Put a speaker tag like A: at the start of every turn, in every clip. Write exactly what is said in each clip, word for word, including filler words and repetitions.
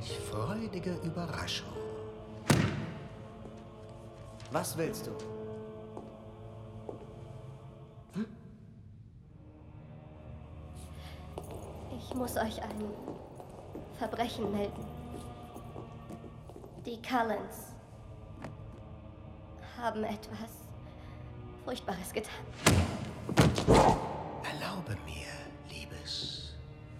A: welch freudige Überraschung. Was willst du? Hm?
B: Ich muss euch ein Verbrechen melden. Die Cullens haben etwas Furchtbares getan.
A: Erlaube mir, Liebes.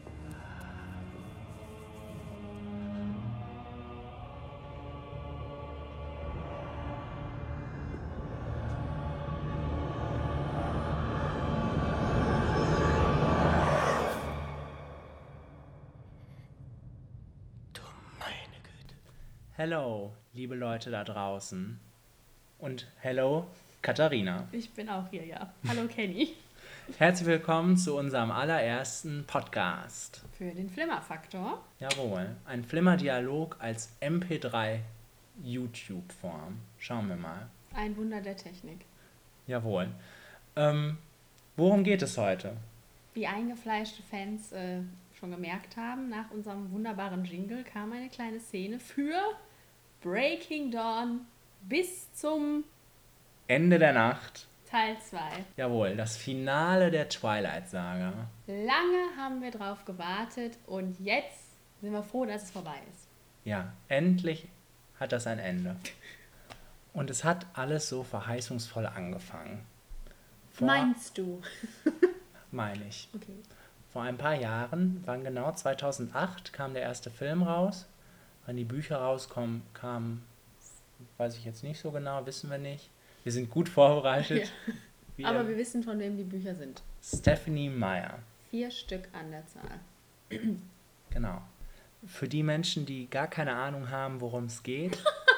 A: Du meine Güte.
C: Hello, liebe Leute da draußen. Und hello, Katharina.
D: Ich bin auch hier, ja. Hallo, Kenny.
C: Herzlich willkommen zu unserem allerersten Podcast.
D: Für den Flimmerfaktor.
C: Jawohl, ein Flimmer-Dialog als M P drei YouTube-Form. Schauen wir mal.
D: Ein Wunder der Technik.
C: Jawohl. Ähm, worum geht es heute?
D: Wie eingefleischte Fans äh, schon gemerkt haben, nach unserem wunderbaren Jingle kam eine kleine Szene für Breaking Dawn bis zum
C: Ende der Nacht.
D: Teil zwei.
C: Jawohl, das Finale der Twilight-Saga.
D: Lange haben wir drauf gewartet und jetzt sind wir froh, dass es vorbei ist.
C: Ja, endlich hat das ein Ende. Und es hat alles so verheißungsvoll angefangen. Vor,
D: Meinst du?
C: Meine ich.
D: Okay.
C: Vor ein paar Jahren, wann genau, zweitausendacht, kam der erste Film raus. Wann die Bücher rauskommen, kam, weiß ich jetzt nicht so genau, wissen wir nicht. Wir sind gut vorbereitet.
D: Ja. Aber wir wissen, von wem die Bücher sind.
C: Stephenie Meyer.
D: Vier Stück an der Zahl.
C: Genau. Für die Menschen, die gar keine Ahnung haben, worum es geht,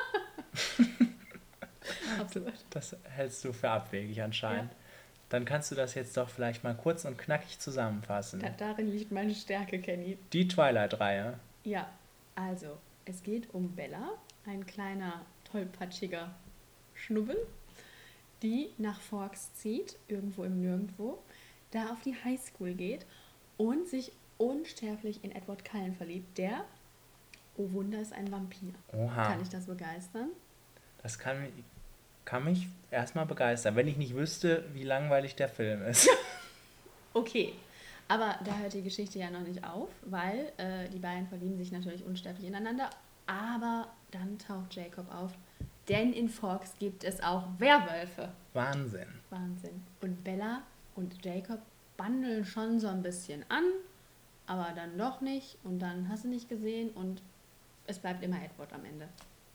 D: Absolut.
C: das hältst du für abwegig anscheinend,
D: Ja.
C: dann kannst du das jetzt doch vielleicht mal kurz und knackig zusammenfassen.
D: Da, darin liegt meine Stärke, Kenny.
C: Die Twilight-Reihe.
D: Ja, also, es geht um Bella, ein kleiner, tollpatschiger Schnubbel, die nach Forks zieht, irgendwo im Nirgendwo, da auf die Highschool geht und sich unsterblich in Edward Cullen verliebt, der, oh Wunder, ist ein Vampir.
C: Oha.
D: Kann ich das begeistern?
C: Das kann mich, kann mich erstmal begeistern, wenn ich nicht wüsste, wie langweilig der Film ist.
D: Okay, aber da hört die Geschichte ja noch nicht auf, weil äh, die beiden verlieben sich natürlich unsterblich ineinander, aber dann taucht Jacob auf, denn in Forks gibt es auch Werwölfe.
C: Wahnsinn.
D: Wahnsinn. Und Bella und Jacob bandeln schon so ein bisschen an, aber dann doch nicht und dann hast du nicht gesehen und es bleibt immer Edward am Ende.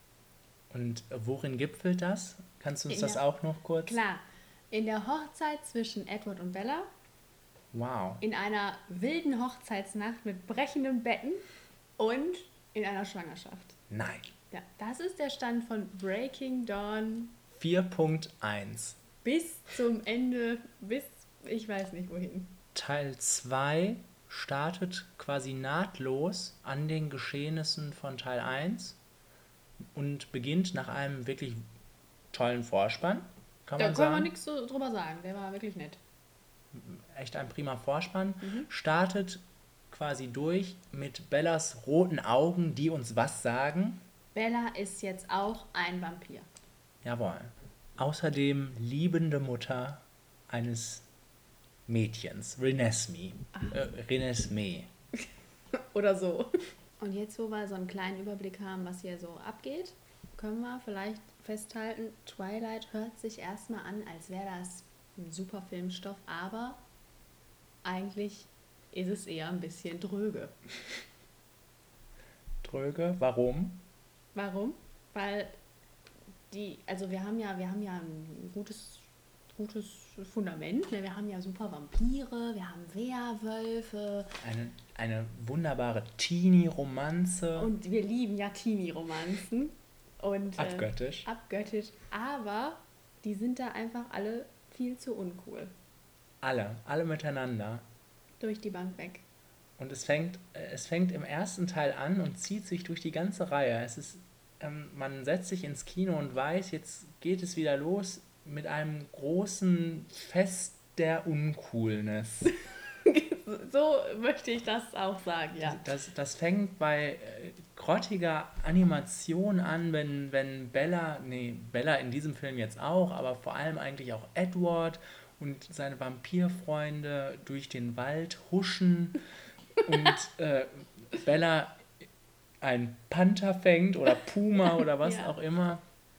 C: Und worin gipfelt das? Kannst du uns
D: In
C: das
D: der-
C: auch noch kurz?
D: Klar, in der Hochzeit zwischen Edward und Bella,
C: Wow.
D: in einer wilden Hochzeitsnacht mit brechenden Betten und in einer Schwangerschaft.
C: Nein.
D: Ja, das ist der Stand von Breaking Dawn
C: vier Punkt eins.
D: bis zum Ende, bis ich weiß nicht wohin.
C: Teil zwei startet quasi nahtlos an den Geschehnissen von Teil eins und beginnt nach einem wirklich tollen Vorspann. Kann
D: Da
C: man
D: kann man
C: sagen.
D: nichts so drüber sagen, der war wirklich nett.
C: Echt ein prima Vorspann.
D: Mhm.
C: Startet quasi durch mit Bellas roten Augen, die uns was sagen.
D: Bella ist jetzt auch ein Vampir.
C: Jawohl. Außerdem liebende Mutter eines Mädchens, Renesmee. Äh, Renesmee.
D: Oder so. Und jetzt, wo wir so einen kleinen Überblick haben, was hier so abgeht, können wir vielleicht festhalten, Twilight hört sich erstmal an, als wäre das ein super Filmstoff, aber eigentlich ist es eher ein bisschen dröge.
C: Dröge, warum?
D: Warum? Weil die, also wir haben ja, wir haben ja ein gutes, gutes Fundament, ne? Wir haben ja super Vampire, wir haben Werwölfe
C: Eine, eine wunderbare Teenie-Romanze.
D: und wir lieben ja Teenie-Romanzen. Und, äh,
C: Abgöttisch.
D: abgöttisch, aber die sind da einfach alle viel zu uncool.
C: Alle, alle miteinander.
D: Durch die Bank weg.
C: Und es fängt, äh, es fängt im ersten Teil an und zieht sich durch die ganze Reihe. Es ist, ähm, man setzt sich ins Kino und weiß, jetzt geht es wieder los mit einem großen Fest der Uncoolness.
D: So möchte ich das auch sagen, ja.
C: Das, das fängt bei äh, grottiger Animation an, wenn, wenn Bella, nee, Bella in diesem Film jetzt auch, aber vor allem eigentlich auch Edward und seine Vampirfreunde durch den Wald huschen und äh, Bella ein Panther fängt oder Puma oder was
D: Ja.
C: auch immer.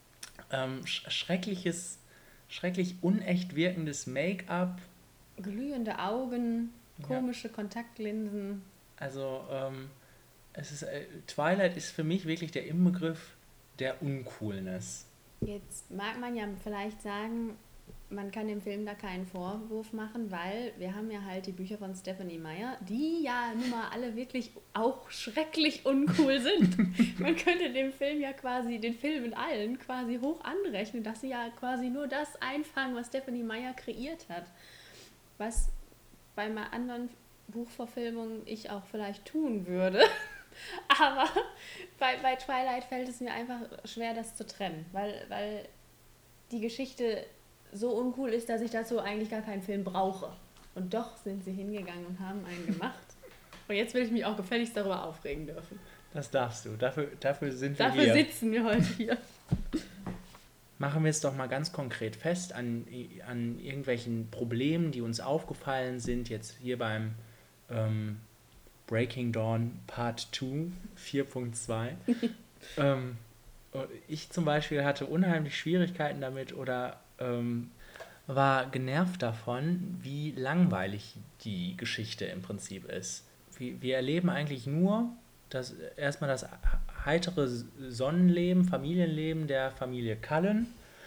C: Ähm, sch- schreckliches, schrecklich unecht wirkendes Make-up.
D: Glühende Augen,
C: Ja.
D: komische Kontaktlinsen.
C: Also ähm, es ist, äh, Twilight ist für mich wirklich der Inbegriff der Uncoolness.
D: Jetzt mag man ja vielleicht sagen, man kann dem Film da keinen Vorwurf machen, weil wir haben ja halt die Bücher von Stephenie Meyer, die ja nun mal alle wirklich auch schrecklich uncool sind. Man könnte dem Film ja quasi, den Filmen allen quasi hoch anrechnen, dass sie ja quasi nur das einfangen, was Stephenie Meyer kreiert hat. Was bei einer anderen Buchverfilmung ich auch vielleicht tun würde. Aber bei, bei Twilight fällt es mir einfach schwer, das zu trennen, weil, weil die Geschichte so uncool ist, dass ich dazu eigentlich gar keinen Film brauche. Und doch sind sie hingegangen und haben einen gemacht. Und jetzt will ich mich auch gefälligst darüber aufregen dürfen.
C: Das darfst du. Dafür, dafür sind wir
D: Dafür
C: hier.
D: sitzen wir heute hier.
C: Machen wir es doch mal ganz konkret fest an, an irgendwelchen Problemen, die uns aufgefallen sind, jetzt hier beim ähm, Breaking Dawn Part zwei, vier Punkt zwei. ähm, ich zum Beispiel hatte unheimlich Schwierigkeiten damit oder ähm, war genervt davon, wie langweilig die Geschichte im Prinzip ist. Wir, wir erleben eigentlich nur das, erstmal das heitere Sonnenleben, Familienleben der Familie Cullen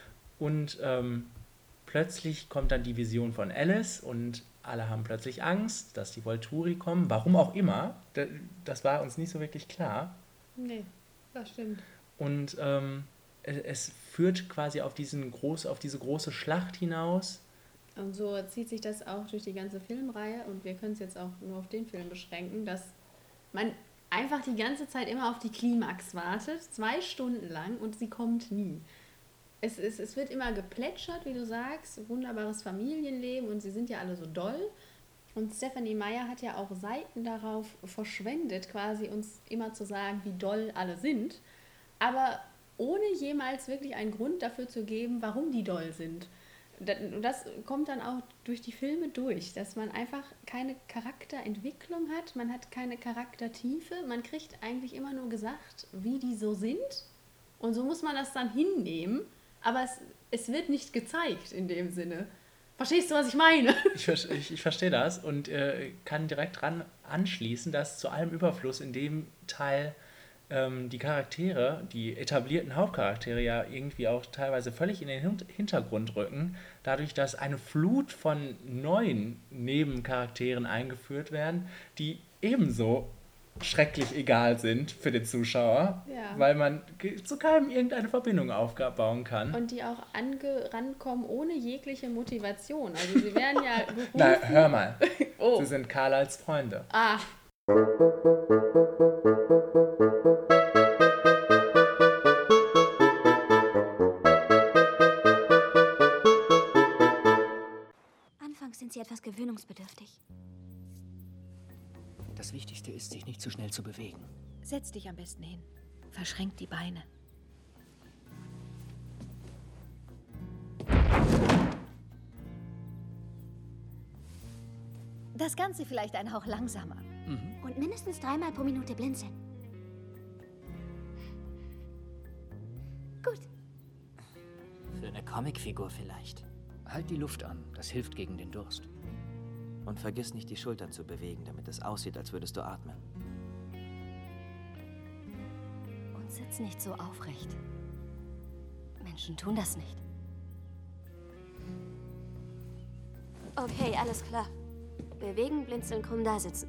C: und ähm, plötzlich kommt dann die Vision von Alice und alle haben plötzlich Angst, dass die Volturi kommen, warum auch immer, das war uns nicht so wirklich klar.
D: Nee, das stimmt.
C: Und ähm, es, es führt quasi auf, diesen groß, auf diese große Schlacht hinaus.
D: Und so zieht sich das auch durch die ganze Filmreihe und wir können es jetzt auch nur auf den Film beschränken, dass man einfach die ganze Zeit immer auf die Klimax wartet, zwei Stunden lang und sie kommt nie. Es, es, es wird immer geplätschert, wie du sagst, wunderbares Familienleben und sie sind ja alle so doll. Und Stephenie Meyer hat ja auch Seiten darauf verschwendet, quasi uns immer zu sagen, wie doll alle sind, aber ohne jemals wirklich einen Grund dafür zu geben, warum die doll sind. Und das kommt dann auch durch die Filme durch, dass man einfach keine Charakterentwicklung hat, man hat keine Charaktertiefe, man kriegt eigentlich immer nur gesagt, wie die so sind und so muss man das dann hinnehmen, aber es, es wird nicht gezeigt in dem Sinne. Verstehst du, was ich meine?
C: Ich, ich, ich verstehe das und äh, kann direkt dran anschließen, dass zu allem Überfluss in dem Teil ähm, die Charaktere, die etablierten Hauptcharaktere ja irgendwie auch teilweise völlig in den Hintergrund rücken, dadurch, dass eine Flut von neuen Nebencharakteren eingeführt werden, die ebenso schrecklich egal sind für den Zuschauer,
D: Ja.
C: weil man zu keinem irgendeine Verbindung aufbauen kann.
D: Und die auch ange- rankommen ohne jegliche Motivation. Also sie werden ja gerufen...
C: Na, hör mal.
D: Oh.
C: Sie sind Carlyles Freunde.
D: Ah.
B: Anfangs sind sie etwas gewöhnungsbedürftig.
A: Das Wichtigste ist, sich nicht zu schnell zu bewegen.
E: Setz dich am besten hin. Verschränk die Beine.
B: Das Ganze vielleicht ein Hauch langsamer. Und mindestens dreimal pro Minute blinzeln. Gut.
F: Für eine Comicfigur vielleicht.
A: Halt die Luft an, das hilft gegen den Durst.
F: Und vergiss nicht, die Schultern zu bewegen, damit es aussieht, als würdest du atmen.
B: Und sitz nicht so aufrecht. Menschen tun das nicht. Okay, alles klar. Bewegen, blinzeln, krumm da sitzen.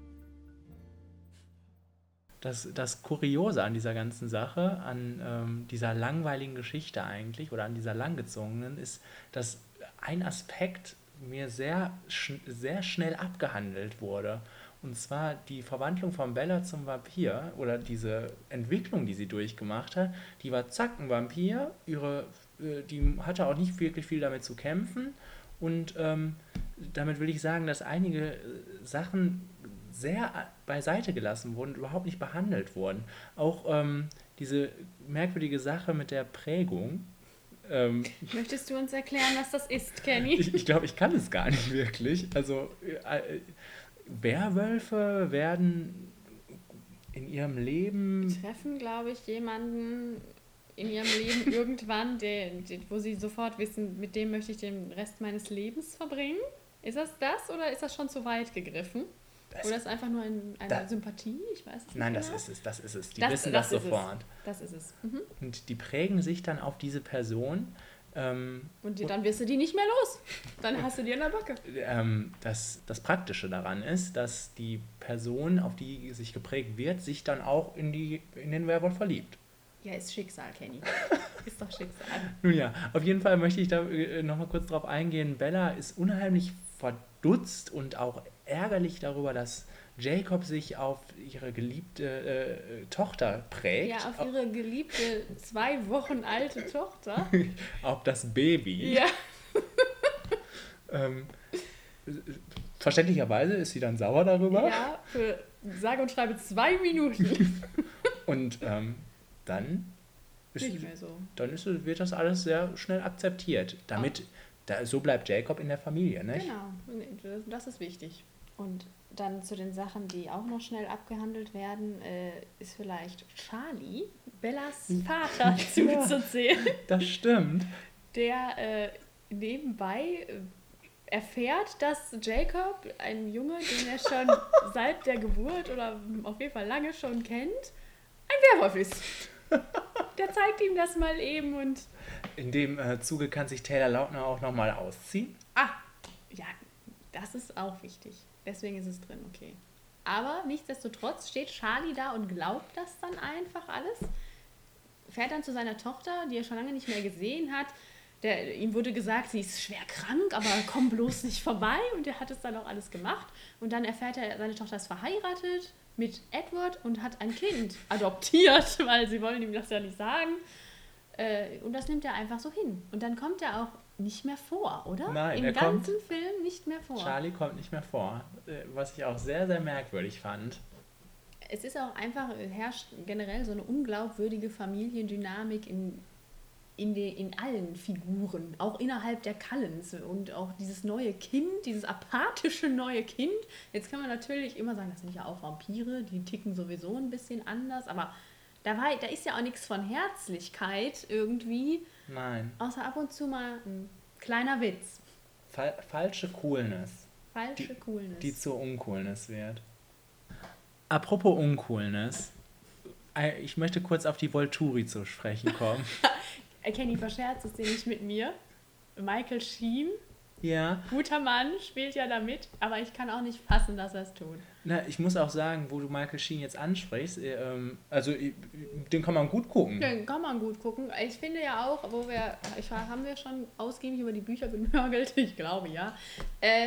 C: Das, das Kuriose an dieser ganzen Sache, an ähm, dieser langweiligen Geschichte eigentlich oder an dieser langgezogenen, ist, dass ein Aspekt mir sehr, sch- sehr schnell abgehandelt wurde. Und zwar die Verwandlung von Bella zum Vampir oder diese Entwicklung, die sie durchgemacht hat. Die war zack, ein Vampir, ihre, äh, die hatte auch nicht wirklich viel damit zu kämpfen und ähm, damit will ich sagen, dass einige Sachen sehr beiseite gelassen wurden, überhaupt nicht behandelt wurden. Auch ähm, diese merkwürdige Sache mit der Prägung. Ähm,
D: Möchtest du uns erklären, was das ist, Kenny?
C: ich ich glaube, ich kann es gar nicht wirklich. Also äh, Werwölfe werden in ihrem Leben...
D: Treffen, glaube ich, jemanden in ihrem Leben irgendwann, der, der, wo sie sofort wissen, mit dem möchte ich den Rest meines Lebens verbringen. Ist das das oder ist das schon zu weit gegriffen? Das, oder ist es einfach nur ein, eine da, Sympathie? Ich weiß es nicht.
C: Nein,
D: genau.
C: das ist es, das ist es. Die
D: das,
C: wissen
D: das,
C: das sofort.
D: Es. Das ist es. Mhm.
C: Und die prägen sich dann auf diese Person. Ähm,
D: und die, dann wirst du die nicht mehr los. Dann hast du die in der Backe.
C: Ähm, das, das Praktische daran ist, dass die Person, auf die sich geprägt wird, sich dann auch in, die, in den Werwolf verliebt.
D: Ja, ist Schicksal, Kenny. Ist doch Schicksal.
C: Nun ja, auf jeden Fall möchte ich da äh, nochmal kurz drauf eingehen. Bella ist unheimlich verdutzt und auch ärgerlich darüber, dass Jacob sich auf ihre geliebte äh, Tochter prägt.
D: Ja, auf ihre geliebte, zwei Wochen alte Tochter.
C: Auf das Baby.
D: Ja.
C: ähm, verständlicherweise ist sie dann sauer darüber.
D: Ja, für sage und schreibe zwei Minuten.
C: Und ähm, dann, ist,
D: Nicht mehr so.
C: dann ist, wird das alles sehr schnell akzeptiert. Damit, da, so bleibt Jacob in der Familie, nicht?
D: Genau, das ist wichtig. Und dann zu den Sachen, die auch noch schnell abgehandelt werden, äh, ist vielleicht Charlie, Bellas Vater, zuzuzählen.
C: Das stimmt.
D: Der äh, nebenbei äh, erfährt, dass Jacob, ein Junge, den er schon seit der Geburt oder auf jeden Fall lange schon kennt, ein Werwolf ist. Der zeigt ihm das mal eben und...
C: In dem äh, Zuge kann sich Taylor Lautner auch nochmal ausziehen.
D: Ah, ja, das ist auch wichtig. Deswegen ist es drin, okay. Aber nichtsdestotrotz steht Charlie da und glaubt das dann einfach alles. Fährt dann zu seiner Tochter, die er schon lange nicht mehr gesehen hat. Der, ihm wurde gesagt, sie ist schwer krank, aber komm bloß nicht vorbei. Und er hat es dann auch alles gemacht. Und dann erfährt er, seine Tochter ist verheiratet mit Edward und hat ein Kind adoptiert, weil sie wollen ihm das ja nicht sagen. Äh, und das nimmt er einfach so hin. Und dann kommt er auch nicht mehr vor, oder?
C: Nein,
D: Im
C: er
D: ganzen
C: kommt,
D: Film nicht mehr vor.
C: Charlie kommt nicht mehr vor, was ich auch sehr, sehr merkwürdig fand.
D: Es ist auch einfach, herrscht generell so eine unglaubwürdige Familiendynamik in, in, de, in allen Figuren, auch innerhalb der Cullens und auch dieses neue Kind, dieses apathische neue Kind. Jetzt kann man natürlich immer sagen, das sind ja auch Vampire, die ticken sowieso ein bisschen anders, aber da, war, da ist ja auch nichts von Herzlichkeit irgendwie.
C: Nein.
D: Außer ab und zu mal ein kleiner Witz.
C: Fal- falsche Coolness.
D: Falsche
C: die,
D: Coolness.
C: Die zur Uncoolness wird. Apropos Uncoolness. Ich möchte kurz auf die Volturi zu sprechen kommen.
D: Kenny, verscherzt es dir nicht mit mir. Michael Sheen,
C: ja.
D: Guter Mann, spielt ja da mit, aber ich kann auch nicht fassen, dass er es tut.
C: Na, ich muss auch sagen, wo du Michael Sheen jetzt ansprichst, ähm, also den kann man gut gucken.
D: Den kann man gut gucken. Ich finde ja auch, wo wir, ich, haben wir schon ausgiebig über die Bücher genörgelt, ich glaube ja, äh,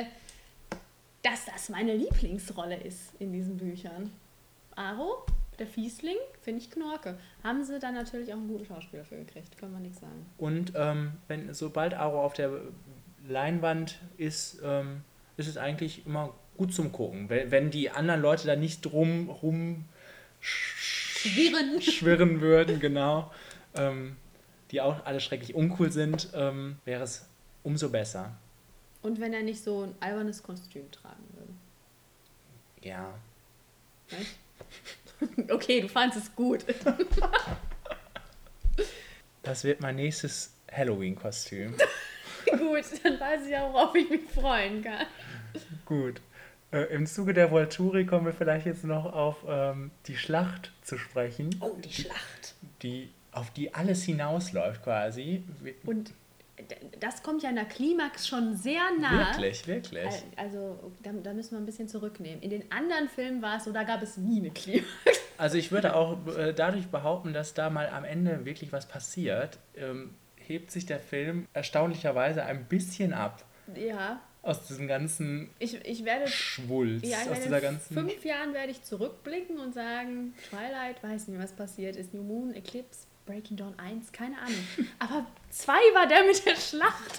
D: dass das meine Lieblingsrolle ist in diesen Büchern. Aro, der Fiesling, finde ich Knorke. Haben sie dann natürlich auch einen guten Schauspieler für gekriegt, kann man nichts sagen.
C: Und ähm, wenn sobald Aro auf der Leinwand ist, ähm, ist es eigentlich immer gut zum Gucken. Wenn, wenn die anderen Leute da nicht drum rum
D: schwirren,
C: schwirren würden, genau, ähm, die auch alle schrecklich uncool sind, ähm, wäre es umso besser.
D: Und wenn er nicht so ein albernes Kostüm tragen würde.
C: Ja.
D: Weißt? Okay, du fandest es gut.
C: Das wird mein nächstes Halloween-Kostüm.
D: Gut, dann weiß ich auch, worauf ich mich freuen kann.
C: Gut. Äh, Im Zuge der Volturi kommen wir vielleicht jetzt noch auf ähm, die Schlacht zu sprechen.
D: Oh, die Schlacht.
C: Die, auf die alles hinausläuft quasi.
D: Und das kommt ja in der Klimax schon sehr nah.
C: Wirklich, wirklich.
D: Also da, da müssen wir ein bisschen zurücknehmen. In den anderen Filmen war es so, da gab es nie eine Klimax.
C: Also ich würde auch äh, dadurch behaupten, dass da mal am Ende wirklich was passiert, ähm, hebt sich der Film erstaunlicherweise ein bisschen ab.
D: Ja.
C: Aus diesem ganzen
D: ich, ich werde,
C: Schwulz.
D: Ja,
C: aus dieser ganzen
D: in fünf Jahren werde ich zurückblicken und sagen, Twilight, weiß nicht, was passiert ist, New Moon, Eclipse, Breaking Dawn eins, keine Ahnung. Aber zwei war der mit der Schlacht.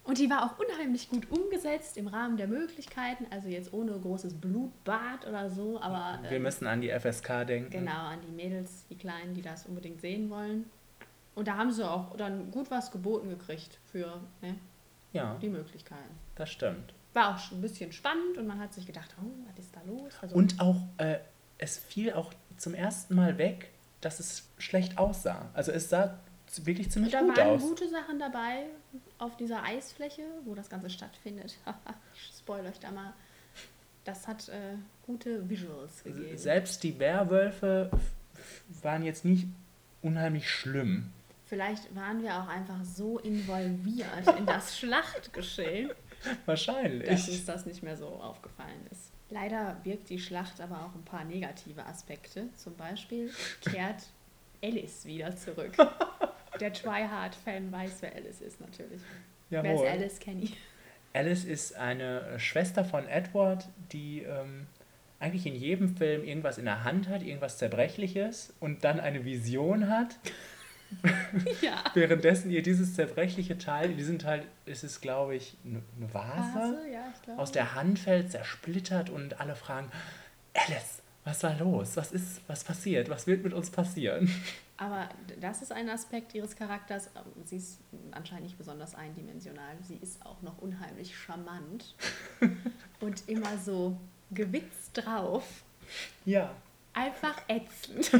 D: Und die war auch unheimlich gut umgesetzt im Rahmen der Möglichkeiten. Also jetzt ohne großes Blutbad oder so, aber...
C: Wir
D: ähm,
C: müssen an die F S K denken.
D: Genau, an die Mädels, die Kleinen, die das unbedingt sehen wollen. Und da haben sie auch dann gut was geboten gekriegt für ne,
C: Ja,
D: die Möglichkeiten.
C: das stimmt.
D: War auch schon ein bisschen spannend und man hat sich gedacht, oh, was ist da los? Also,
C: Und auch, äh, es fiel auch zum ersten Mal weg, dass es schlecht aussah. Also es sah z- wirklich ziemlich
D: da
C: gut
D: waren
C: aus.
D: gute Sachen dabei auf dieser Eisfläche, wo das Ganze stattfindet. Ich spoil euch da mal. Das hat äh, gute Visuals gegeben.
C: Selbst die Werwölfe f- waren jetzt nicht unheimlich schlimm.
D: Vielleicht waren wir auch einfach so involviert in das Schlachtgeschehen, dass
C: Wahrscheinlich.
D: uns das nicht mehr so aufgefallen ist. Leider birgt die Schlacht aber auch ein paar negative Aspekte. Zum Beispiel kehrt Alice wieder zurück. Der Tryhard-Fan weiß, wer Alice ist natürlich. Wer
C: Jawohl.
D: ist Alice, Kenny?
C: Alice ist eine Schwester von Edward, die ähm, eigentlich in jedem Film irgendwas in der Hand hat, irgendwas Zerbrechliches und dann eine Vision hat.
D: Ja.
C: Währenddessen ihr dieses zerbrechliche Teil, in diesem Teil ist es, glaube ich, eine eine Vase,
D: Hase, ja, ich glaube.
C: aus der Hand fällt, zersplittert und alle fragen, Alice, was war los? Was ist, was passiert? Was wird mit uns passieren?
D: Aber das ist ein Aspekt ihres Charakters. Sie ist anscheinend nicht besonders eindimensional. Sie ist auch noch unheimlich charmant und immer so gewitzt drauf.
C: Ja.
D: Einfach ätzend.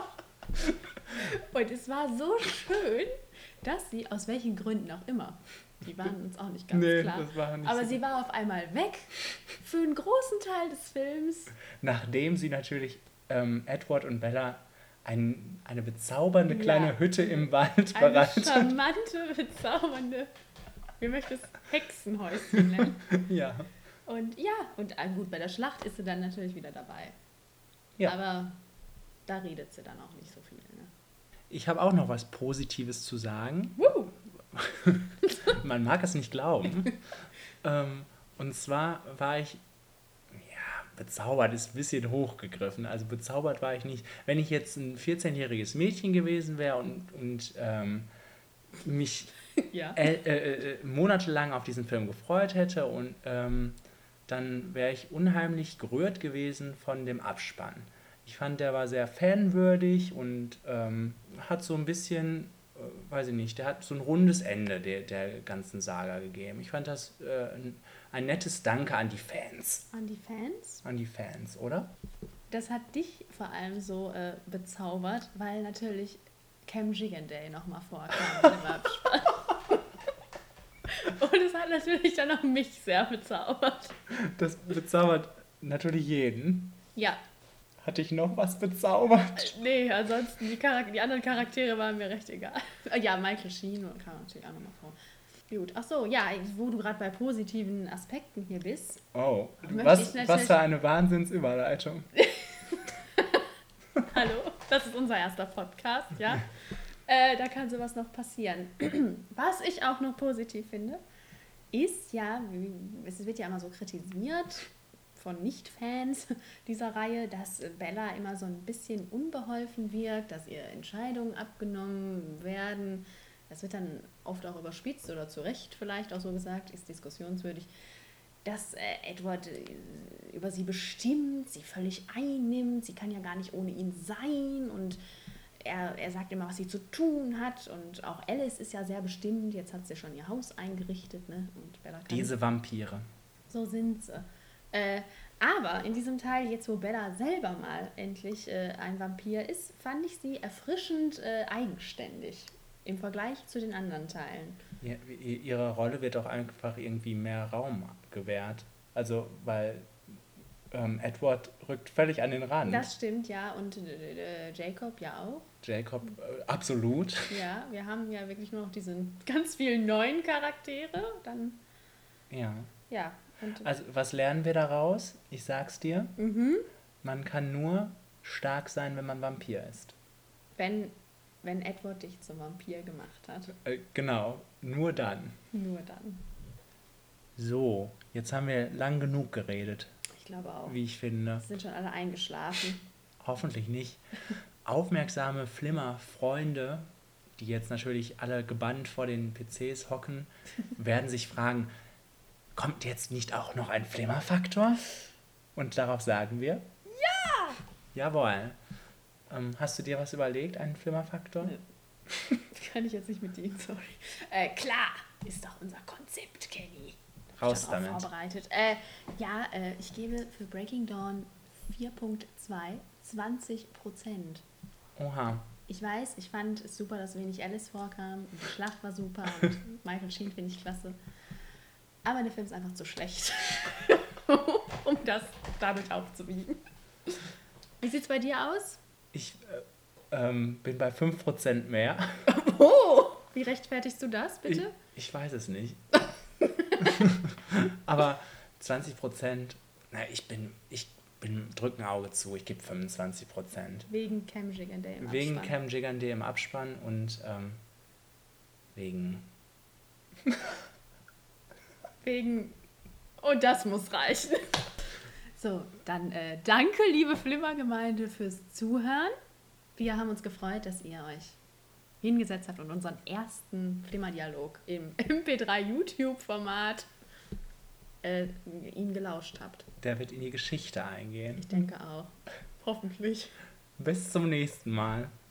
D: Und es war so schön, dass sie, aus welchen Gründen auch immer, die waren uns auch nicht ganz
C: Nee,
D: klar,
C: das war nicht
D: aber
C: so.
D: sie war auf einmal weg für einen großen Teil des Films.
C: Nachdem sie natürlich ähm, Edward und Bella ein, eine bezaubernde kleine
D: Ja.
C: Hütte im Wald
D: Eine
C: bereitet.
D: charmante, bezaubernde, wir möchten es Hexenhäuschen nennen.
C: Ja.
D: Und ja, und ah, gut, bei der Schlacht ist sie dann natürlich wieder dabei.
C: Ja.
D: Aber da redet sie dann auch nicht so viel. Ne?
C: Ich habe auch noch was Positives zu sagen.
D: Woo!
C: Man mag es nicht glauben. ähm, und zwar war ich, ja, bezaubert ist ein bisschen hochgegriffen. Also bezaubert war ich nicht. Wenn ich jetzt ein vierzehnjähriges Mädchen gewesen wäre und, und ähm, mich
D: Ja.
C: äh, äh, äh, monatelang auf diesen Film gefreut hätte und ähm, dann wäre ich unheimlich gerührt gewesen von dem Abspann. Ich fand, der war sehr fanwürdig und ähm, hat so ein bisschen, äh, weiß ich nicht, der hat so ein rundes Ende der, der ganzen Saga gegeben. Ich fand das äh, ein, ein nettes Danke an die Fans.
D: An die Fans.
C: An die Fans, oder?
D: Das hat dich vor allem so äh, bezaubert, weil natürlich Cam Giganday nochmal vorkam im Abspann. Und es hat natürlich dann auch mich sehr bezaubert.
C: Das bezaubert natürlich jeden.
D: Ja,
C: Hatte ich noch was bezaubert?
D: nee, ansonsten die, Charak die anderen Charaktere waren mir recht egal. Ja, Michael Sheen kam natürlich auch nochmal vor. Gut, ach so, ja, wo du gerade bei positiven Aspekten hier bist.
C: Oh,
D: Möchte
C: was,
D: ich natürlich-
C: was für eine Wahnsinnsüberleitung.
D: Hallo, das ist unser erster Podcast, ja. Äh, da kann sowas noch passieren. Was ich auch noch positiv finde, ist ja, wie- es wird ja immer so kritisiert von Nicht-Fans dieser Reihe, dass Bella immer so ein bisschen unbeholfen wirkt, dass ihr Entscheidungen abgenommen werden. Das wird dann oft auch überspitzt oder zu Recht vielleicht auch so gesagt, ist diskussionswürdig, dass äh, Edward äh, über sie bestimmt, sie völlig einnimmt, sie kann ja gar nicht ohne ihn sein und er, er sagt immer, was sie zu tun hat und auch Alice ist ja sehr bestimmt, jetzt hat sie schon ihr Haus eingerichtet, ne? Und Bella kann
C: Diese Vampire.
D: so sind sie. Äh, aber in diesem Teil, jetzt wo Bella selber mal endlich äh, ein Vampir ist, fand ich sie erfrischend äh, eigenständig im Vergleich zu den anderen Teilen.
C: Ja, ihre Rolle wird auch einfach irgendwie mehr Raum gewährt. Also, weil ähm, Edward rückt völlig an den Rand.
D: Das stimmt, ja. Und äh, äh, Jacob ja auch.
C: Jacob, äh, absolut.
D: Ja, wir haben ja wirklich nur noch diese ganz vielen neuen Charaktere. Dann,
C: Ja.
D: ja. Und,
C: Also, was lernen wir daraus? Ich sag's dir.
D: mhm.
C: Man kann nur stark sein, wenn man Vampir ist.
D: wenn, wenn Edward dich zum Vampir gemacht hat.
C: Äh, genau, nur dann.
D: Nur dann.
C: So, jetzt haben wir lang genug geredet,
D: Ich glaube auch.
C: wie ich finde.
D: Sind schon alle eingeschlafen.
C: Hoffentlich nicht. Aufmerksame Flimmer-Freunde die jetzt natürlich alle gebannt vor den P Cs hocken, werden sich fragen, kommt jetzt nicht auch noch ein Flimmerfaktor? Und darauf sagen wir, ja! Jawohl. Ähm, hast du dir was überlegt, einen Flimmerfaktor?
D: Nö. Kann ich jetzt nicht mit dienen, sorry. Äh, klar, ist doch unser Konzept, Kenny.
C: Raus
D: Ich hab
C: damit.
D: auch vorbereitet. Äh, ja, äh, ich gebe für Breaking Dawn vier Punkt zwei zwanzig Prozent.
C: Oha.
D: Ich weiß, ich fand es super, dass wenig Alice vorkam. Und die Schlacht war super und Michael Sheen finde ich klasse. Aber der Film ist einfach zu schlecht, um das damit aufzuwiegen. Wie sieht's bei dir aus?
C: Ich äh, ähm, bin bei fünf Prozent mehr.
D: Oh! Wie rechtfertigst du das, bitte?
C: Ich, ich weiß es nicht. Aber zwanzig Prozent, na, ich bin, ich bin, drück ein Auge zu, ich gebe fünfundzwanzig Prozent.
D: Wegen Cam Gigande im
C: Wegen
D: Abspann.
C: Cam Gigande im Abspann und ähm, wegen...
D: Wegen... Und das muss reichen. So, dann äh, danke, liebe Flimmergemeinde, fürs Zuhören. Wir haben uns gefreut, dass ihr euch hingesetzt habt und unseren ersten Flimmerdialog im M P drei YouTube-Format äh, ihm gelauscht habt.
C: Der wird in die Geschichte eingehen.
D: Ich denke auch. Hoffentlich.
C: Bis zum nächsten Mal.